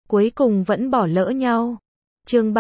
cuối cùng vẫn bỏ lỡ nhau. Chương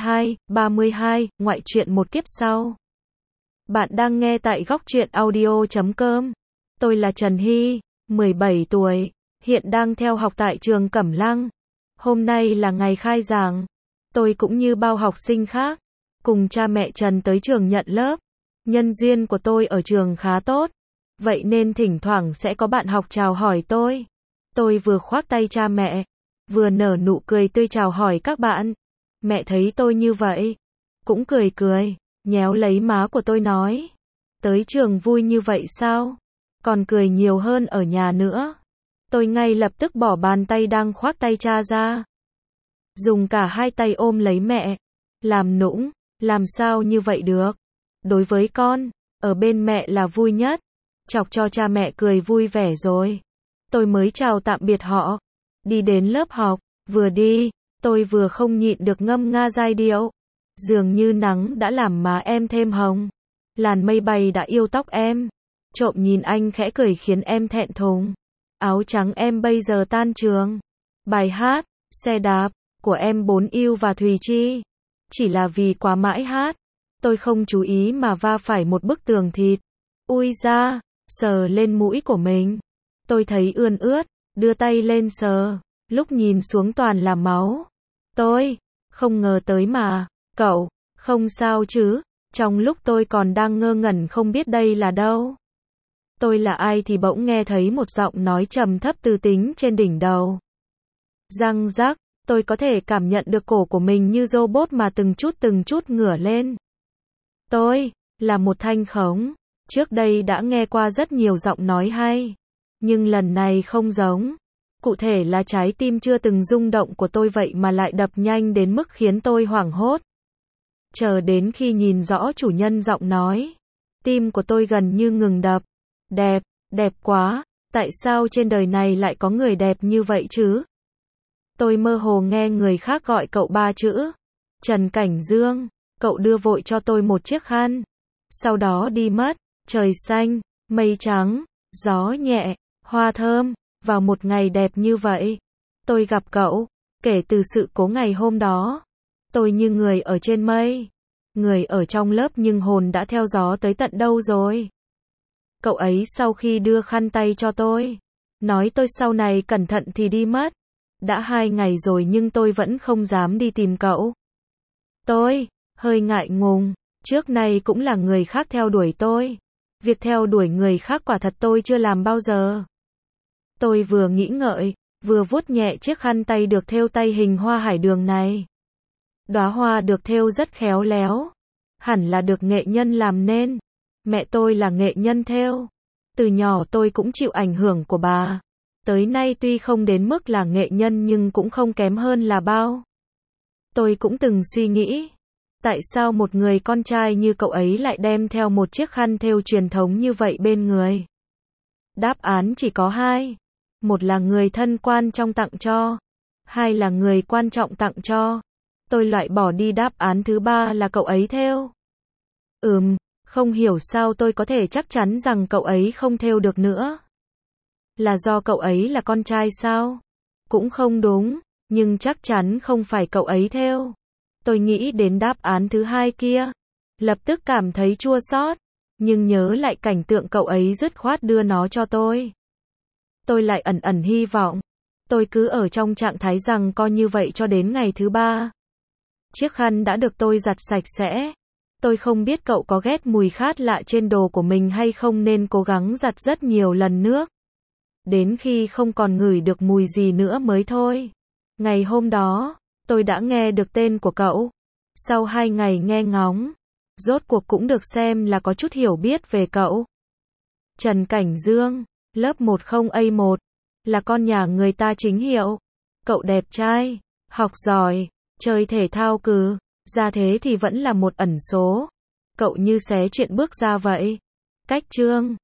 32, ngoại truyện một kiếp sau. Bạn đang nghe tại góc truyện audio.com. Tôi là Trần Hy, 17 tuổi, hiện đang theo học tại trường Cẩm Lăng. Hôm nay là ngày khai giảng. Tôi cũng như bao học sinh khác, cùng cha mẹ Trần tới trường nhận lớp. Nhân duyên của tôi ở trường khá tốt, vậy nên thỉnh thoảng sẽ có bạn học chào hỏi tôi. Tôi vừa khoác tay cha mẹ, vừa nở nụ cười tươi chào hỏi các bạn. Mẹ thấy tôi như vậy, cũng cười cười, nhéo lấy má của tôi nói: tới trường vui như vậy sao? Còn cười nhiều hơn ở nhà nữa. Tôi ngay lập tức bỏ bàn tay đang khoác tay cha ra, dùng cả hai tay ôm lấy mẹ, làm nũng: làm sao như vậy được? Đối với con, ở bên mẹ là vui nhất. Chọc cho cha mẹ cười vui vẻ rồi, tôi mới chào tạm biệt họ, đi đến lớp học. Vừa đi, tôi vừa không nhịn được ngâm nga giai điệu. Dường như nắng đã làm má em thêm hồng, làn mây bay đã yêu tóc em. Trộm nhìn anh khẽ cười khiến em thẹn thùng. Áo trắng em bây giờ tan trường. Bài hát Xe đạp của em Bốn Yêu và Thùy Chi. Chỉ là vì quá mãi hát, tôi không chú ý mà va phải một bức tường thịt. Ui da, sờ lên mũi của mình, tôi thấy ươn ướt, đưa tay lên sờ, lúc nhìn xuống toàn là máu. Tôi không ngờ tới mà. Cậu không sao chứ? Trong lúc tôi còn đang ngơ ngẩn không biết đây là đâu, tôi là ai thì bỗng nghe thấy một giọng nói trầm thấp từ tính trên đỉnh đầu. Răng rắc, tôi có thể cảm nhận được cổ của mình như robot mà từng chút ngửa lên. Tôi là một thanh khống. Trước đây đã nghe qua rất nhiều giọng nói hay, nhưng lần này không giống. Cụ thể là trái tim chưa từng rung động của tôi vậy mà lại đập nhanh đến mức khiến tôi hoảng hốt. Chờ đến khi nhìn rõ chủ nhân giọng nói, tim của tôi gần như ngừng đập. Đẹp, đẹp quá, tại sao trên đời này lại có người đẹp như vậy chứ? Tôi mơ hồ nghe người khác gọi cậu ba chữ. Trần Cảnh Dương. Cậu đưa vội cho tôi một chiếc khăn, sau đó đi mất. Trời xanh, mây trắng, gió nhẹ, hoa thơm, vào một ngày đẹp như vậy, tôi gặp cậu. Kể từ sự cố ngày hôm đó, tôi như người ở trên mây, người ở trong lớp nhưng hồn đã theo gió tới tận đâu rồi. Cậu ấy sau khi đưa khăn tay cho tôi, nói tôi sau này cẩn thận thì đi mất. Đã 2 ngày rồi nhưng tôi vẫn không dám đi tìm cậu. Tôi hơi ngại ngùng, trước nay cũng là người khác theo đuổi tôi. Việc theo đuổi người khác quả thật tôi chưa làm bao giờ. Tôi vừa nghĩ ngợi, vừa vuốt nhẹ chiếc khăn tay được thêu tay hình hoa hải đường này. Đóa hoa được thêu rất khéo léo, hẳn là được nghệ nhân làm nên. Mẹ tôi là nghệ nhân thêu. Từ nhỏ tôi cũng chịu ảnh hưởng của bà. Tới nay tuy không đến mức là nghệ nhân nhưng cũng không kém hơn là bao. Tôi cũng từng suy nghĩ, tại sao một người con trai như cậu ấy lại đem theo một chiếc khăn thêu truyền thống như vậy bên người? Đáp án chỉ có 2. Một là người thân quan trọng tặng cho, 2 là người quan trọng tặng cho. Tôi loại bỏ đi đáp án thứ 3 là cậu ấy thêu. Không hiểu sao tôi có thể chắc chắn rằng cậu ấy không thêu được nữa. Là do cậu ấy là con trai sao? Cũng không đúng, nhưng chắc chắn không phải cậu ấy thêu. Tôi nghĩ đến đáp án thứ 2 kia, lập tức cảm thấy chua xót, nhưng nhớ lại cảnh tượng cậu ấy dứt khoát đưa nó cho tôi. Tôi lại ẩn ẩn hy vọng. Tôi cứ ở trong trạng thái rằng coi như vậy cho đến ngày thứ 3. Chiếc khăn đã được tôi giặt sạch sẽ. Tôi không biết cậu có ghét mùi khát lạ trên đồ của mình hay không nên cố gắng giặt rất nhiều lần nước, đến khi không còn ngửi được mùi gì nữa mới thôi. Ngày hôm đó, tôi đã nghe được tên của cậu. Sau 2 ngày nghe ngóng, rốt cuộc cũng được xem là có chút hiểu biết về cậu. Trần Cảnh Dương, lớp 10A1, là con nhà người ta chính hiệu. Cậu đẹp trai, học giỏi, chơi thể thao cừ, ra thế thì vẫn là một ẩn số. Cậu như xé chuyện bước ra vậy. Cách chương